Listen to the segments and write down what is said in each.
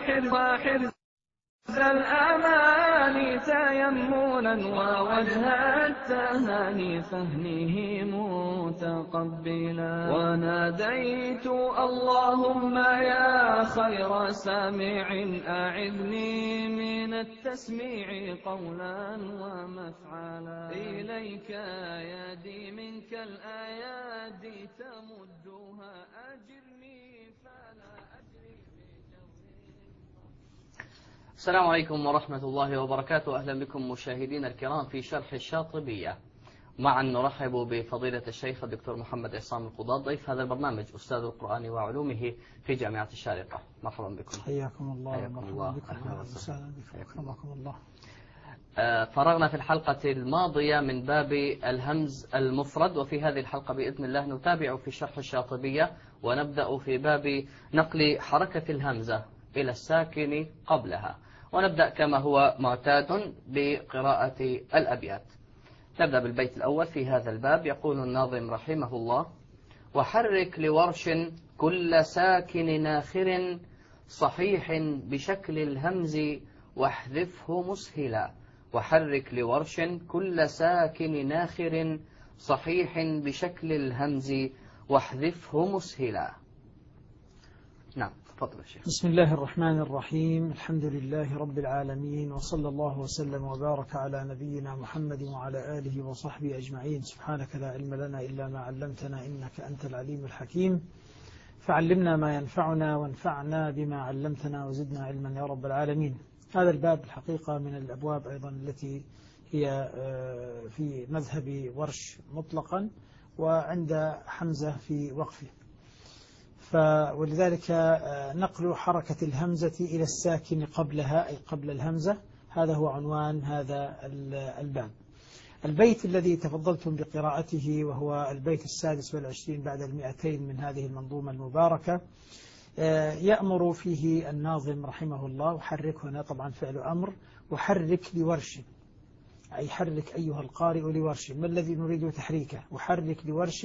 وحرز الأماني تيمنا ووجه التهاني فهنيه متقبلا. وناديت اللهم يا خير سامع أعذني من التسميع قولا ومفعلا. إليك يدي منك الأيادي تمدها أجرني فلا أجري. السلام عليكم ورحمة الله وبركاته. أهلا بكم مشاهدينا الكرام في شرح الشاطبية. معا نرحب بفضيلة الشيخ الدكتور محمد عصام القضاة ضيف هذا البرنامج أستاذ القرآن وعلومه في جامعة الشارقة. مرحبا بكم. حياكم الله. حياكم الله. أهلا وسهلا بكم. أكرمكم الله. فرغنا في الحلقة الماضية من باب الهمز المفرد، وفي هذه الحلقة بإذن الله نتابع في شرح الشاطبية ونبدأ في باب نقل حركة الهمزة إلى الساكن قبلها، ونبدأ كما هو معتاد بقراءة الأبيات. نبدأ بالبيت الأول في هذا الباب. يقول الناظم رحمه الله: وحرك لورش كل ساكن ناخر صحيح بشكل الهمز واحذفه مسهلا. وحرك لورش كل ساكن ناخر صحيح بشكل الهمز واحذفه مسهلا. نعم، تفضل الشيخ. بسم الله الرحمن الرحيم. الحمد لله رب العالمين، وصلى الله وسلم وبارك على نبينا محمد وعلى آله وصحبه أجمعين. سبحانك لا علم لنا إلا ما علمتنا إنك أنت العليم الحكيم، فعلمنا ما ينفعنا وانفعنا بما علمتنا وزدنا علما يا رب العالمين. هذا الباب الحقيقة من الأبواب أيضا التي هي في مذهب ورش مطلقا وعند حمزة في وقفه، ولذلك نقل حركة الهمزة إلى الساكن قبلها أي قبل الهمزة، هذا هو عنوان هذا الباب. البيت الذي تفضلتم بقراءته وهو البيت 26 بعد 200 من هذه المنظومة المباركة، يأمر فيه الناظم رحمه الله، وحرك هنا طبعا فعل أمر، وحرك لورش أي حرك أيها القارئ لورش. ما الذي نريد تحريكه؟ وحرك لورش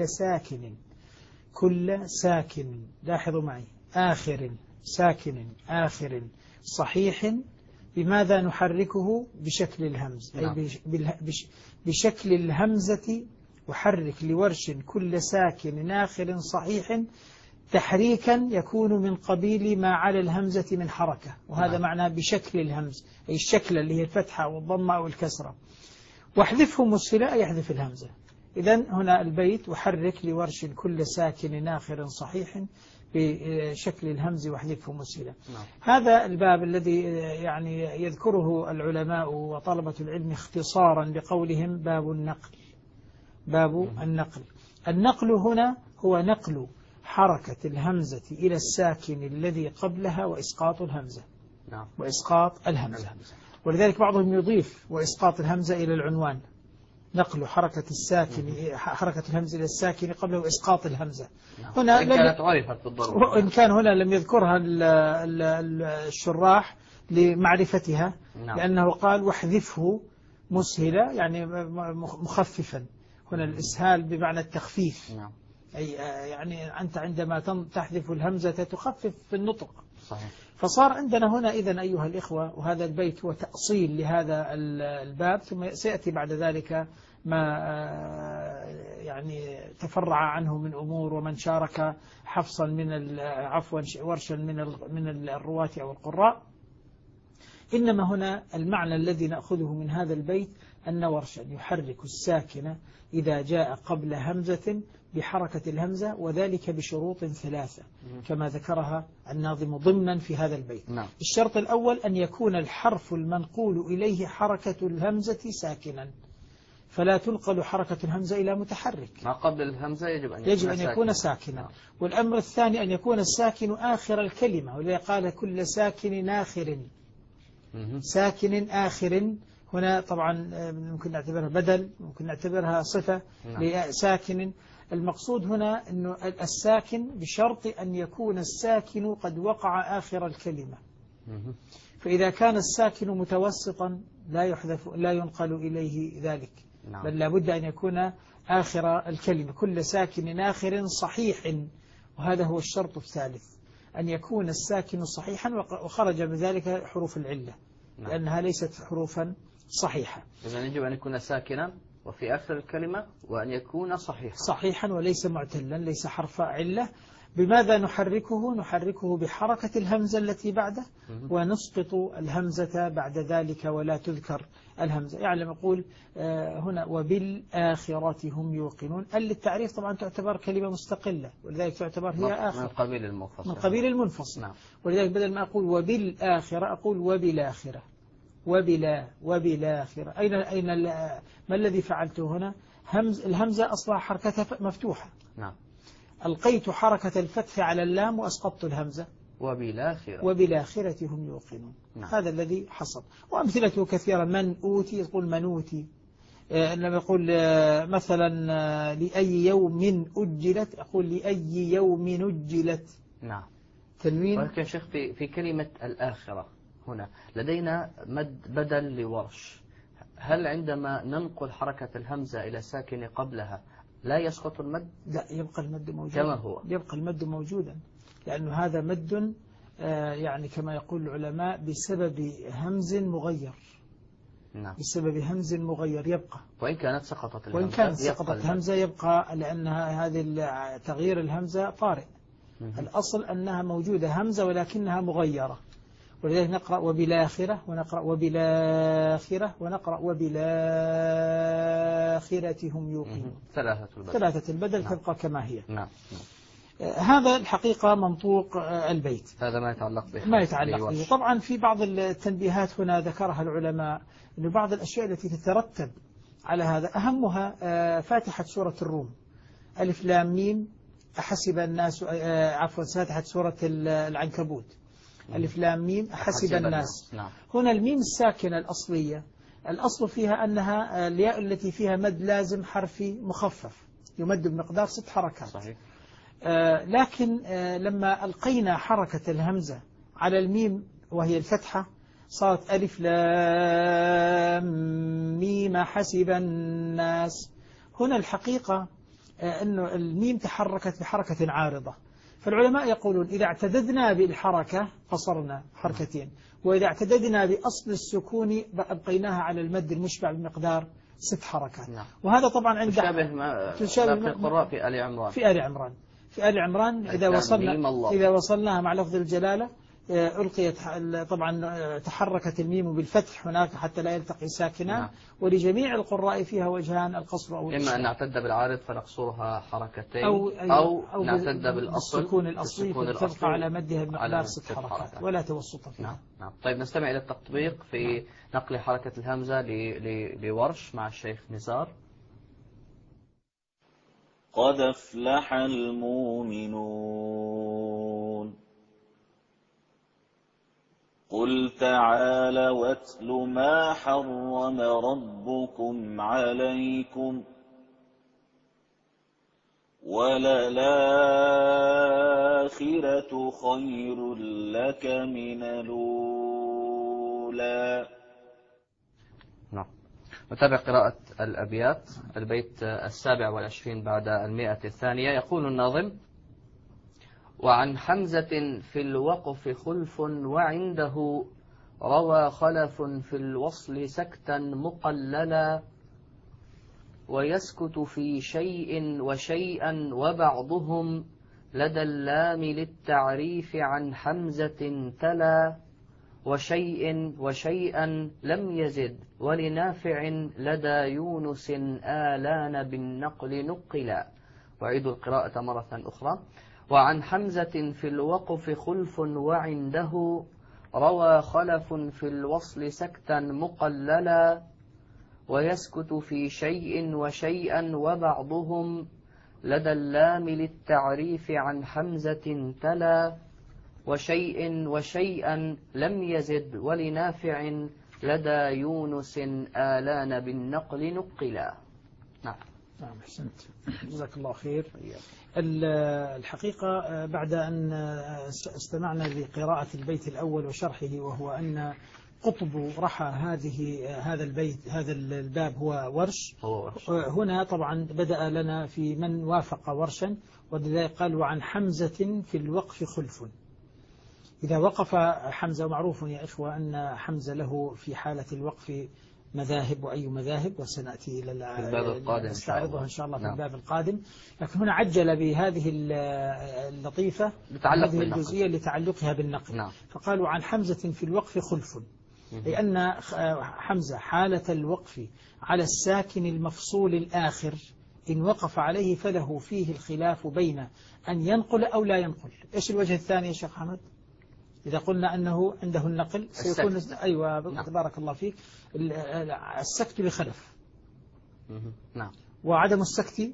كل ساكن، لاحظوا معي، آخر ساكن آخر صحيح. بماذا نحركه؟ بشكل الهمز أي بشكل الهمزة. وحرك لورش كل ساكن آخر صحيح تحريكا يكون من قبيل ما على الهمزة من حركة، وهذا معنى بشكل الهمز أي الشكل اللي هي الفتحة والضمة أو الكسرة. واحذفه مسهلا أي يحذف الهمزة. إذن هنا البيت: وحرك لورش كل ساكن آخر صحيح بشكل الهمز واحذفه مسهلا. هذا الباب الذي يعني يذكره العلماء وطلبة العلم اختصارا بقولهم باب النقل. باب النقل. النقل هنا هو نقل حركة الهمزة إلى الساكن الذي قبلها وإسقاط الهمزة. وإسقاط الهمزة. ولذلك بعضهم يضيف وإسقاط الهمزة إلى العنوان، نقل حركة الهمزة إلى الساكن قبله وإسقاط الهمزة. هنا كانت عرفت بالضرورة، وإن كان هنا لم يذكرها الشراح لمعرفتها، لأنه قال واحذفه مسهلا يعني مخففا. هنا الإسهال بمعنى التخفيف، أي يعني أنت عندما تحذف الهمزة تخفف في النطق. صحيح. فصار عندنا هنا إذن أيها الإخوة، وهذا البيت هو تأصيل لهذا الباب، ثم سيأتي بعد ذلك ما يعني تفرع عنه من أمور، ومن شارك حفصا من ورشا من الرواة أو القراء. إنما هنا المعنى الذي نأخذه من هذا البيت أن ورشا يحرك الساكنة إذا جاء قبل همزة بحركة الهمزة، وذلك بشروط 3 كما ذكرها الناظم ضمنا في هذا البيت. الشرط الأول أن يكون الحرف المنقول إليه حركة الهمزة ساكنا، فلا تنقل حركة الهمزة إلى متحرك. ما قبل الهمزة يجب أن يكون ساكنا. والأمر الثاني أن يكون الساكن آخر الكلمة، ولذا قال كل ساكن آخر. ساكن آخر هنا طبعا ممكن نعتبرها بدل، ممكن نعتبرها صفة لساكن. المقصود هنا أنه الساكن بشرط أن يكون الساكن قد وقع آخر الكلمة. فإذا كان الساكن متوسطا لا ينقل إليه ذلك، بل لابد أن يكون آخر الكلمة. كل ساكن آخر صحيح، وهذا هو الشرط الثالث. أن يكون الساكن صحيحا وخرج بذلك حروف العلة لأنها ليست حروفا صحيحة. إذن يجب أن يكون ساكنا وفي آخر الكلمة وأن يكون صحيحا وليس معتلا، ليس حرف علة. بماذا نحركه؟ نحركه بحركة الهمزة التي بعده ونسقط الهمزة بعد ذلك ولا تذكر الهمزة. يعني يقول هنا وبالآخرة هم يوقنون. للتعريف طبعا تعتبر كلمة مستقلة ولذلك تعتبر هي آخر من قبيل المنفصل. نعم. ولذلك بدل ما أقول وبالآخرة أقول وبالآخرة. وبالآخرة. ما الذي فعلته هنا؟ الهمزة أصلها حركتها مفتوحة. نعم. ألقيت حركة الفتح على اللام وأسقطت الهمزة. وبالآخرة هم يوقنون. نعم. هذا الذي حصل. وأمثلته كثيرة. من أوتي يقول من أوتي. لما يقول مثلا لأي يوم أجلت أقول لأي يوم أجلت. نعم. تنوين. ولكن شيخ في كلمة الآخرة هنا لدينا مد بدل لورش. هل عندما ننقل حركة الهمزة إلى ساكن قبلها لا يسقط المد؟ لا، يبقى المد موجودا كما هو. يبقى المد موجودا لأنه هذا مد يعني كما يقول العلماء بسبب همز مغير. نعم. بسبب همز مغير يبقى. وإن كانت سقطت الهمزة يبقى لأنها هذه تغيير الهمزة طارئ. الأصل أنها موجودة همزة ولكنها مغيرة. ولذلك نقرأ وبالآخرة ونقرأ وبالآخرة ونقرأ وبالآخرة هم يوقنون. ثلاثة البدل تبقى كما هي. نعم. هذا الحقيقة منطوق البيت. هذا ما يتعلق به. طبعا في بعض التنبيهات هنا ذكرها العلماء أن بعض الأشياء التي تترتب على هذا أهمها فاتحة سورة الروم ألف لام ميم أحسب الناس فاتحة سورة العنكبوت ألف لام ميم أحسب الناس. نعم. هنا الميم الساكنة الأصلية الأصل فيها أنها الياء التي فيها مد لازم حرفي مخفف يمد بمقدار 6 حركات. صحيح. لكن لما ألقينا حركة الهمزة على الميم وهي الفتحة صارت ألف لام ميم حسب الناس. هنا الحقيقة أنه الميم تحركت بحركة عارضة. فالعلماء يقولون إذا اعتددنا بالحركة قصرنا حركتين وإذا اعتددنا بأصل السكون أبقيناها على المد المشبع بمقدار 6 حركات. نعم. وهذا طبعا عند تشابه القراء في آل عمران. في آل عمران إذا وصلناها مع لفظ الجلالة ألقيت طبعا تحركت الميم بالفتح هناك حتى لا يلتقي ساكنان. نعم. ولجميع القراء فيها وجهان القصر أو إما أن نعتد بالعارض فنقصرها حركتين أو نعتد بالأصل السكون الأصلي فتبقى على مدها بمقدار 6 حركات ولا توسط فيها. نعم. طيب نستمع إلى التطبيق في نقل حركة الهمزة لورش مع الشيخ نزار. قد أفلح المؤمنون. قل تعالى واتل ما حرم ربكم عليكم وللآخرة خير لك من الأولى. نعم. نتابع قراءة الأبيات. البيت 27 بعد 100. يقول الناظم: وعن حمزة في الوقف خلف وعنده روى خلف في الوصل سكتا مقللا ويسكت في شيء وشيئا وبعضهم لدى اللام للتعريف عن حمزة تلا وشيء وشيئا لم يزد ولنافع لدى يونس آلان بالنقل نقلا. وعيد القراءة مرة أخرى. وعن حمزة في الوقف خلف وعنده روى خلف في الوصل سكتا مقللا ويسكت في شيء وشيئا وبعضهم لدى اللام للتعريف عن حمزة تلا وشيء وشيئا لم يزد ولنافع لدى يونس آلان بالنقل نقلا. نعم أحسنت جزاك الله خير. الحقيقة بعد أن استمعنا لقراءة البيت الأول وشرحه وهو أن قطب رحى هذا البيت هذا الباب هو ورش. هنا طبعا بدأ لنا في من وافق ورشا ولذلك قال وعن حمزة في الوقف خلف. إذا وقف حمزة، معروف يا إخوة أن حمزة له في حالة الوقف مذاهب، وأي مذاهب، وسنأتي إلى الباب القادم نستعرضها إن شاء الله في نعم. الباب القادم. لكن هنا عجل بهذه اللطيفة، هذه الجزئية لتعلقها بالنقل. نعم. فقالوا عن حمزة في الوقف خلف، لأن حمزة حالة الوقف على الساكن المفصول الآخر إن وقف عليه فله فيه الخلاف بين أن ينقل أو لا ينقل. إيش الوجه الثاني يا شيخ حمد؟ إذا قلنا أنه عنده النقل سيكون أيوة بارك الله فيك، السكت لخلف. نعم. وعدم السكت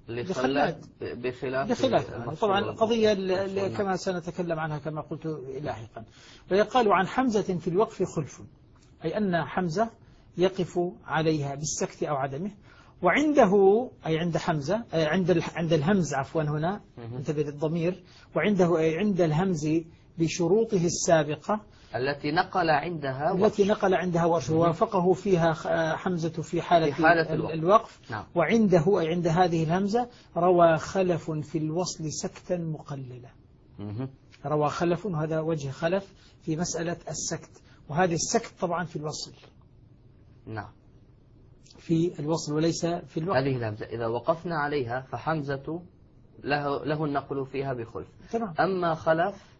بخلاف طبعا القضية كما سنتكلم عنها كما قلت لاحقا. ويقال عن حمزة في الوقف خلف، أي أن حمزة يقف عليها بالسكت أو عدمه. وعنده أي عند حمزة عند الهمز عفوا، هنا انتبه للضمير، وعنده أي عند الهمز بشروطه السابقة التي نقل عندها ورش ووافقه فيها حمزة في حالة الوقف. نعم. وعنده أي عند هذه الهمزة روى خلف في الوصل سكتا مقللا. روى خلف، وهذا وجه خلف في مسألة السكت، وهذه السكت طبعا في الوصل. نعم. في الوصل وليس في الوقف. هذه الهمزة إذا وقفنا عليها فحمزة له النقل فيها بخلف. تمام. أما خلف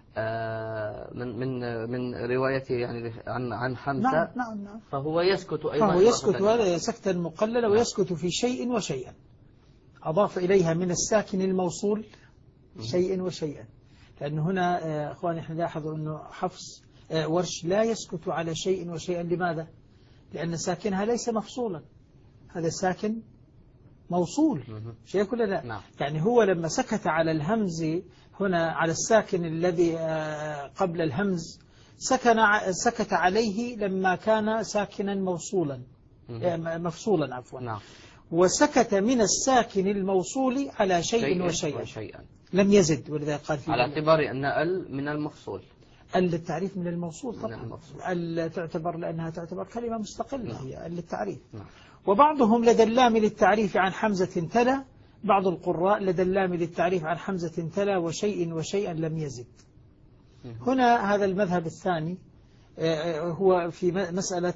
من روايته يعني عن حمزة، نعم. فهو يسكت أيضا. فهو يسكت، هذا سكتا مقللا، ويسكت في شيء وشيئا، أضاف إليها من الساكن الموصول شيء وشيئا. لأن هنا أخواني احنا لاحظوا أنه حفص ورش لا يسكت على شيء وشيئا. لماذا؟ لأن ساكنها ليس مفصولا، هذا ساكن موصول. شيء كله لا. نعم. يعني هو لما سكت على الهمز هنا على الساكن الذي قبل الهمز سكت عليه لما كان ساكنا موصولا مفصولا عفوا. نعم. وسكت من الساكن الموصول على شيء وشيئا لم يزد، ولذلك قال فيه على اعتبار أن من المفصول، التعريف من الموصول طبعا تعتبر لأنها تعتبر كلمة مستقلة. نعم. هي التعريف. نعم. وبعضهم لدى اللام للتعريف عن حمزة تلا، بعض القراء لدى اللام للتعريف عن حمزة تلا وشيء وشيئا لم يزد. هنا هذا المذهب الثاني هو في مسألة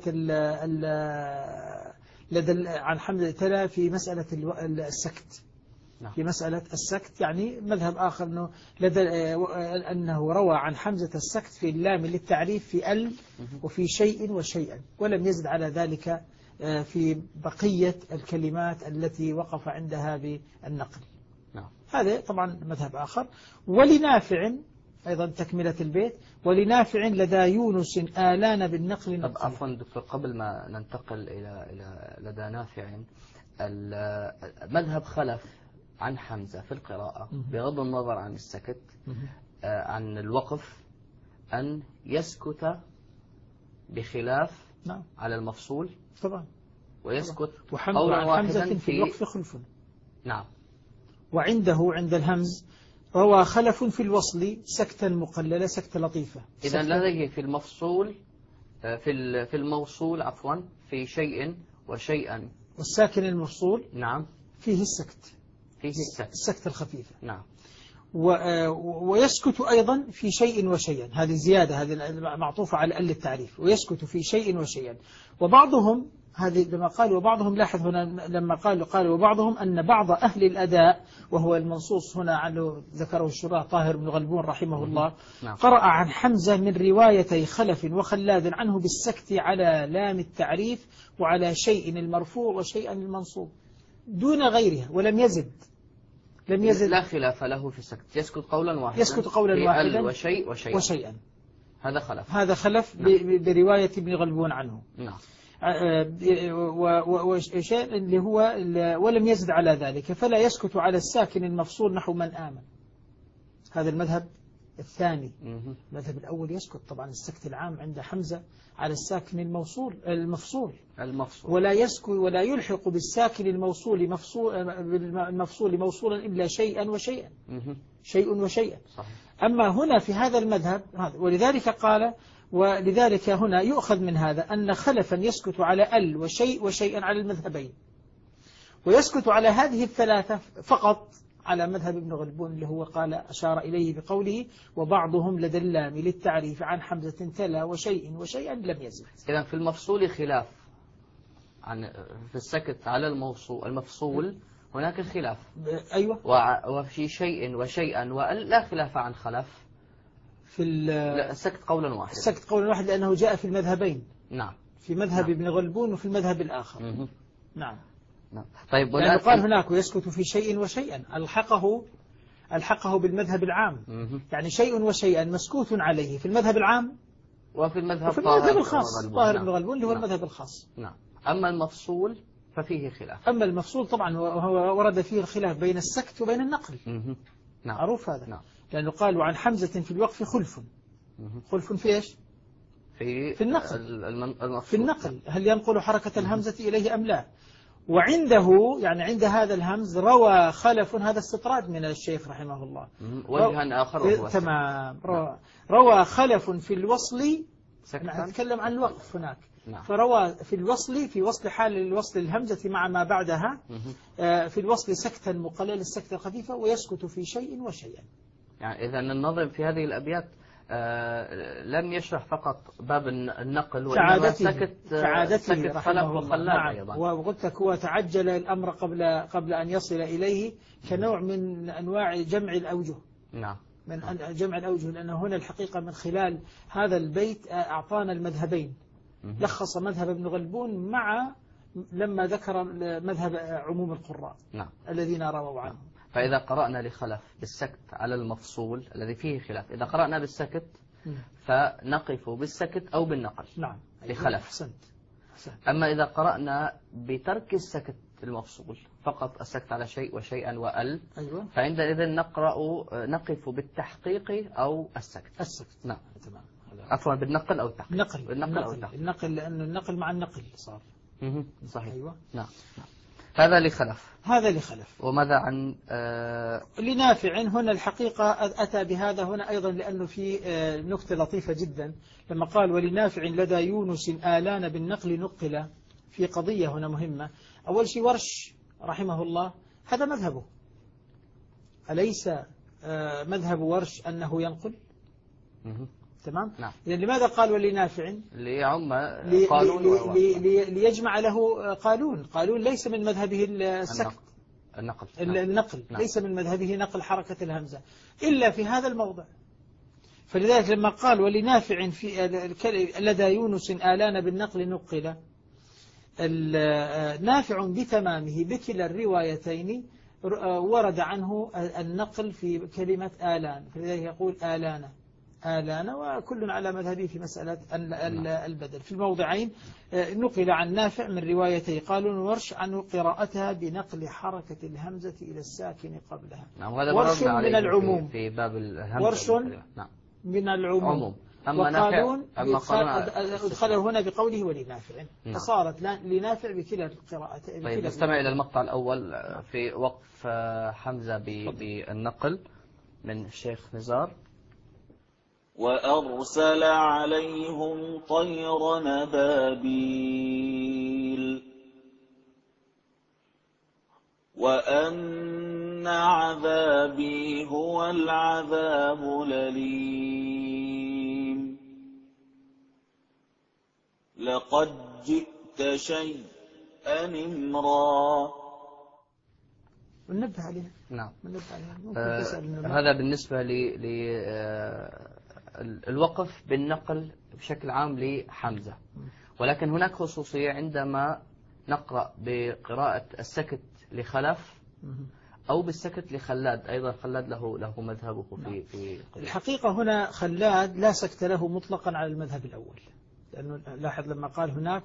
لدى عن حمزة تلا في مسألة السكت. نعم. في مسألة السكت يعني مذهب آخر أنه أنه روى عن حمزة السكت في اللام للتعريف في وفي شيء وشيئا، ولم يزد على ذلك في بقية الكلمات التي وقف عندها بالنقل. نعم. هذا طبعا مذهب آخر. ولنافع أيضا تكملة البيت، ولنافع لدى يونس آلان بالنقل. طب عفوا دكتور، قبل ما ننتقل إلى لدى نافع، مذهب خلف عن حمزة في القراءة بغض النظر عن السكت عن الوقف أن يسكت بخلاف. نعم. على المفصول طبعا، ويسكت وحمزة عن حمزة في الوقف خلف. نعم. وعنده عند الهمز روى خلف في الوصل سكتا مقللة، سكتة لطيفة. إذا لديه في المفصول في الموصول عفوا في شيء وشيئا، والساكن المفصول نعم فيه السكت، السكتة الخفيفة. نعم. ويسكت أيضا في شيء وشيئا، هذه زيادة، هذه معطوفة على التعريف، ويسكت في شيء وشيئا. وبعضهم هذه لما قالوا، وبعضهم لاحظ هنا لما قالوا وبعضهم أن بعض أهل الأداء، وهو المنصوص هنا عنه ذكره الشراح طاهر بن غلبون رحمه الله. نعم. قرأ عن حمزة من روايتي خلف وخلاد عنه بالسكت على لام التعريف وعلى شيء المرفوع وشيئا المنصوب دون غيرها، ولم يزد. لا خلاف له في السكت، يسكت قولا واحدا وشيء وشيئا. هذا خلف برواية ابن غلبون عنه. نعم. وشيء اللي هو ولم يزد على ذلك، فلا يسكت على الساكن المفصول نحو من آمن. هذا المذهب الثاني. المذهب الأول يسكت طبعا السكت العام عند حمزة على الساكن المفصول ولا يسكت ولا يلحق بالساكن الموصول موصولا إلا شيئا وشيئا. شيء وشيئا. صحيح. أما هنا في هذا المذهب ولذلك قال، ولذلك هنا يؤخذ من هذا أن خلفا يسكت على وشيء وشيئا على المذهبين، ويسكت على هذه الثلاثة فقط على مذهب ابن غلبون اللي هو قال أشار إليه بقوله وبعضهم لدى اللام للتعريف عن حمزة تلا وشيء وشيئا لم يزد. إذا في المفصول خلاف عن في السكت على المفصول هناك خلاف. أيوة. وفي شيء وشيئا وأل لا خلاف عن خلف في السكت قولا واحد. السكت قولا واحد لأنه جاء في المذهبين. نعم. في مذهب ابن غلبون وفي المذهب الآخر. نعم. طيب يعني قال هناك ويسكت في شيء وشيئا ألحقه بالمذهب العام. يعني شيء وشيئا مسكوت عليه في المذهب العام وفي المذهب الخاص ظاهر ابن غلبون اللي هو المذهب الخاص. نعم. أما المفصول ففيه خلاف. أما المفصول طبعا وهو ورد فيه الخلاف بين السكت وبين النقل. نعم. معروف هذا. نعم. لأنه قال وعن حمزة في الوقف خلف. خلف في إيش؟ في النقل. في النقل هل ينقل حركة الهمزة إليه أم لا؟ وعنده يعني عند هذا الهمز روى خلف، هذا استطراد من الشيخ رحمه الله. وجها آخر تمام. روى خلف في الوصل. نتكلم عن الوقف هناك. نعم. فروى في وصل حال الوصل الهمزة مع ما بعدها في الوصل سكتا مقلل السكتة الخفيفة ويسكت في شيء وشيئا. يعني إذا النظم في هذه الأبيات لم يشرح فقط باب النقل وإنما سكت خلف وخلاد أيضا. وقلت لك هو تعجل الأمر قبل أن يصل إليه كنوع من أنواع جمع الأوجه. نعم. من جمع الأوجه، لأن هنا الحقيقة من خلال هذا البيت أعطانا المذهبين. لخص مذهب ابن غلبون مع لما ذكر مذهب عموم القراء. نعم. الذين رووا عنه. فإذا قرأنا لخلف بالسكت على المفصول الذي فيه خلاف، إذا قرأنا بالسكت فنقف بالسكت أو بالنقل. نعم. لخلف. أحسنت. أما إذا قرأنا بترك السكت المفصول فقط السكت على شيء وشيئا وأل. أيوة. فعندئذ نقف بالتحقيق أو السكت. نعم. تمام. عفوا بالنقل أو التحقيق. النقل لأنه النقل مع النقل صار. صحيح. أيوة. نعم. هذا لخلف. وماذا عن لنافع؟ هنا الحقيقة أتى بهذا هنا أيضا لأنه في نكتة لطيفة جدا لما قال ولنافع لدى يونس آلان بالنقل نقل. في قضية هنا مهمة. أول شيء ورش رحمه الله هذا مذهبه، أليس مذهب ورش أنه ينقل؟ تمام. نعم. يعني لماذا قال ولنافع؟ ليعم قانون ليجمع له قالون ليس من مذهبه السكت. النقل. نعم. ليس من مذهبه نقل حركة الهمزة إلا في هذا الموضع. فلذلك لما قال ولنافع في لدى يونس آلان بالنقل نقل، نافع بتمامه بكلا الروايتين ورد عنه النقل في كلمة آلان، فلذلك يقول آلان وكل على مذهبه في مسألة البدل. في الموضعين نقل عن نافع من روايتي قالون ورش عنه قراءتها بنقل حركة الهمزة إلى الساكن قبلها. نعم. ورش من العموم في باب الهمزة. ورش من العموم. وقالون أدخله هنا بقوله ولنافع. فصارت لنافع بكلا القراءتين. طيب نستمع إلى المقطع الأول في وقف حمزة بالنقل من الشيخ نزار. وأرسل عليهم طير نبابيل وأن عذابي هو العذاب الأليم لقد جئت شيئا إمرا. وننبه عليها. نعم. هذا بالنسبة الوقف بالنقل بشكل عام لحمزة، ولكن هناك خصوصية عندما نقرأ بقراءة السكت لخلف أو بالسكت لخلاد. أيضا خلاد له مذهبه في الحقيقة هنا خلاد لا سكت له مطلقا على المذهب الأول، لأنه لاحظ لما قال هناك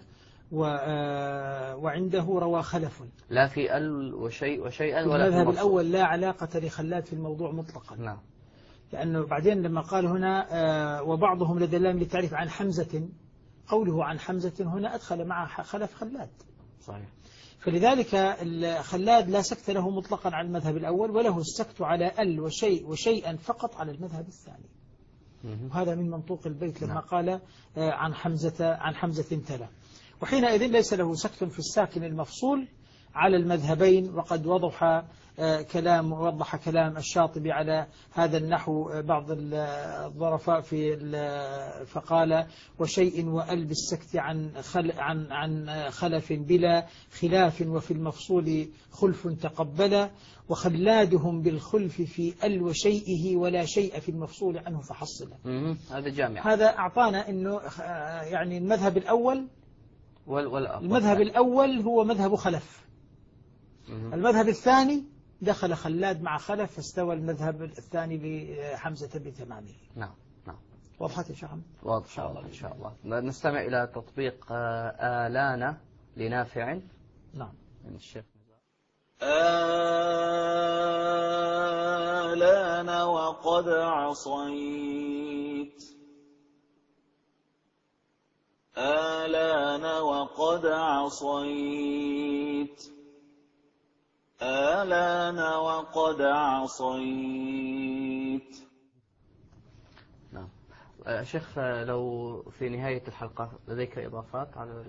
وعنده روى خلف لا في ال وشيئا ولا المذهب الأول لا علاقة لخلاد في الموضوع مطلقا. نعم. لأنه بعدين لما قال هنا وبعضهم لدى اللام للتعريف عن حمزة، قوله عن حمزة هنا أدخل مع خلف خلاد. صحيح. فلذلك خلاد لا سكت له مطلقا على المذهب الأول، وله السكت على ال وشيئا فقط على المذهب الثاني. وهذا من منطوق البيت لما قال عن حمزة تلا. وحينئذ ليس له سكت في الساكن المفصول على المذهبين، وقد وضح كلام الشاطبي على هذا النحو بعض الظرفاء فقال: وشيء وأل بالسكت عن خلف بلا خلاف، وفي المفصول خلف تقبلا، وخلادهم بالخلف في أل وشيئه، ولا شيء في المفصول عنه فحصلا. هذا جامع. هذا أعطانا أنه يعني المذهب الأول المذهب الأول هو مذهب خلف. المذهب الثاني دخل خلاد مع خلف، فاستوى المذهب الثاني لحمزة بتمامه. نعم. وضحت يا شيخ محمد؟ واضح إن شاء الله. نستمع إلى تطبيق آلان لنافع. نعم. من الشيخ آلان وقد عصيت، آلان وقد عصيت، آلان وقد عصيت. نعم. شيخ، لو في نهاية الحلقة لديك إضافات على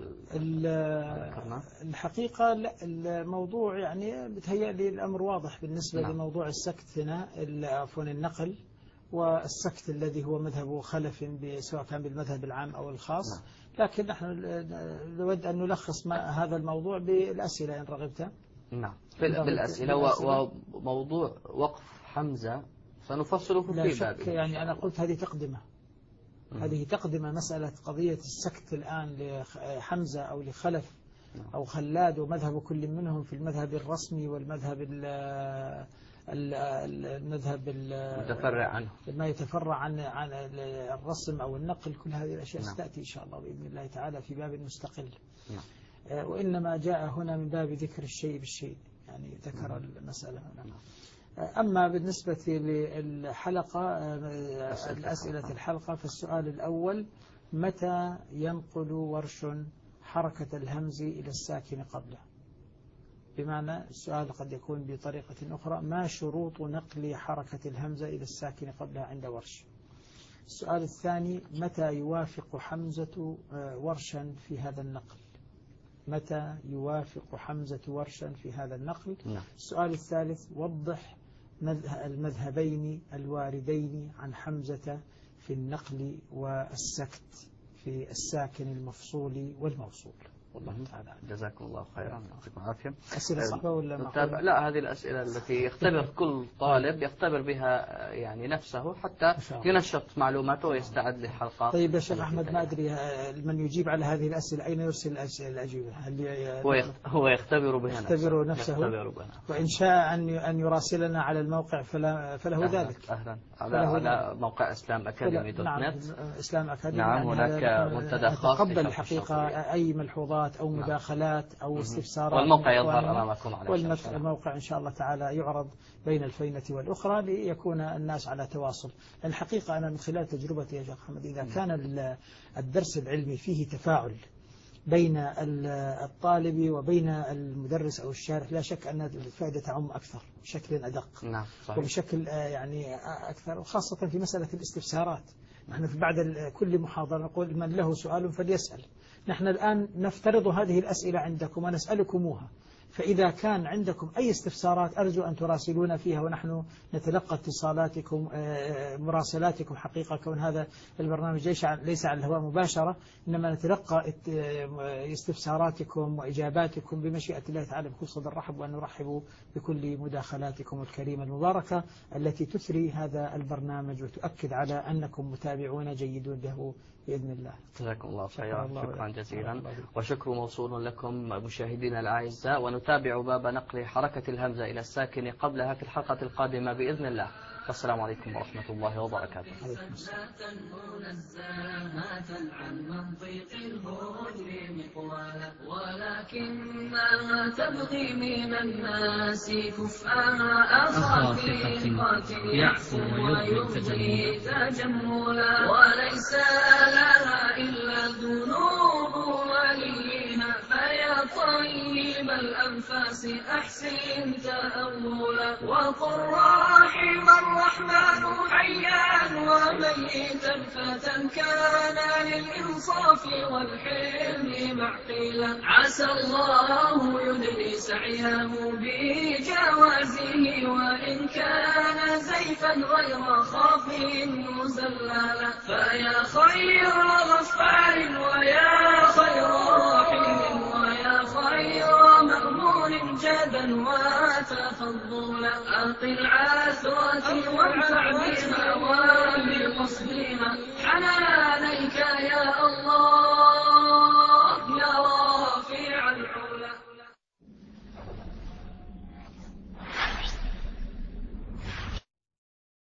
الحقيقة لا، الموضوع يعني بتهيألي الأمر واضح بالنسبة لموضوع السكت هنا، عفوا النقل والسكت الذي هو مذهب خلف سواء كان بالمذهب العام أو الخاص. لكن نحن نود أن نلخص هذا الموضوع بالأسئلة إن رغبت. نعم، بالأسئلة. وموضوع وقف حمزة سنفصله في بابه. يعني أنا قلت هذه تقدمة، هذه تقدمة مسألة قضية السكت الآن لحمزة أو لخلف أو خلاد، ومذهب كل منهم في المذهب الرسمي والمذهب المتفرع عنه، ما يتفرع عن الرسم أو النقل. كل هذه الأشياء ستأتي إن شاء الله بإذن الله تعالى في باب مستقل. وإنما جاء هنا من باب ذكر الشيء بالشيء، يعني ذكر المسألة هنا. أما بالنسبة للحلقة، الأسئلة الحلقة، فالسؤال الأول: متى ينقل ورش حركة الهمز إلى الساكن قبله؟ بمعنى السؤال قد يكون بطريقة أخرى: ما شروط نقل حركة الهمزة إلى الساكن قبلها عند ورش؟ السؤال الثاني: متى يوافق حمزة ورشا في هذا النقل؟ متى يوافق حمزة ورشا في هذا النقل؟ السؤال الثالث: وضح المذهبين الواردين عن حمزة في النقل والسكت في الساكن المفصول والموصول. والله تعالى. جزاكم الله خيرا، يعطيكم العافية. أسئلة صعبة ولا نتابع؟ لا، هذه الأسئلة التي يختبر كل طالب يختبر بها يعني نفسه حتى ينشط معلوماته ويستعد للحلقة. طيب يا شيخ أحمد، ما أدري من يجيب على هذه الأسئلة أين يرسل الأجوبة؟ هو يختبر بها نفسه. وإن شاء أن يراسلنا على الموقع فله ذلك. أهلا. على موقع إسلام أكاديمي دوت نت. إسلام أكاديمي. نعم، هناك منتدى خاص. تقبل الحقيقة أي ملحوظات أو مداخلات أو استفسارات. والموقع يظهر أمامكم على الشاشة. والموقع إن شاء الله تعالى يعرض بين الفينة والأخرى ليكون الناس على تواصل. الحقيقة أنا من خلال تجربتي يا شيخ محمد، إذا كان الدرس العلمي فيه تفاعل بين الطالب وبين المدرس أو الشارح، لا شك أن الفائدة تعم أكثر بشكل أدق. نعم، صحيح. وبشكل يعني أكثر، وخاصة في مسألة الاستفسارات. نحن في بعد كل محاضرة نقول: من له سؤال فليسأل. نحن الآن نفترض هذه الأسئلة عندكم ونسألكموها، فإذا كان عندكم أي استفسارات أرجو أن تراسلونا فيها، ونحن نتلقى اتصالاتكم مراسلاتكم. حقيقة كون هذا البرنامج ليس على الهواء مباشرة، إنما نتلقى استفساراتكم وإجاباتكم بمشيئة الله تعالى بكل صدر رحب، وأن نرحب بكل مداخلاتكم الكريمة المباركة التي تثري هذا البرنامج وتؤكد على أنكم متابعون جيدون له بإذن الله. جزاكم الله خيرا، شكرا جزيلا، وشكر موصول لكم مشاهدينا الأعزاء. ونتابع باب نقل حركة الهمزة إلى الساكن قبلها في الحلقة القادمة بإذن الله. والسلام عليكم ورحمة الله وبركاته. ولكنها تبغي من الناس كفءها أخافقة يعفو ويبغي تجملا، وليس لها إلا ذنوب وليها، فيا طيب الأنفاس أحسن تأولا، وقل رحم الرحمن حيا وميتا فتى كان للإنسان الإنصاف والحلم معقلا. عسى الله يدني سعيه بجوازه وإن كان زيفا غير خافي مزللا. فيا خير غفار ويا خير رحيم ويا خير مأمون جدا وتفضلا. أقل عثرتي وانفع بما وبقصدنا حنانيك يا الله يا رافع العلا.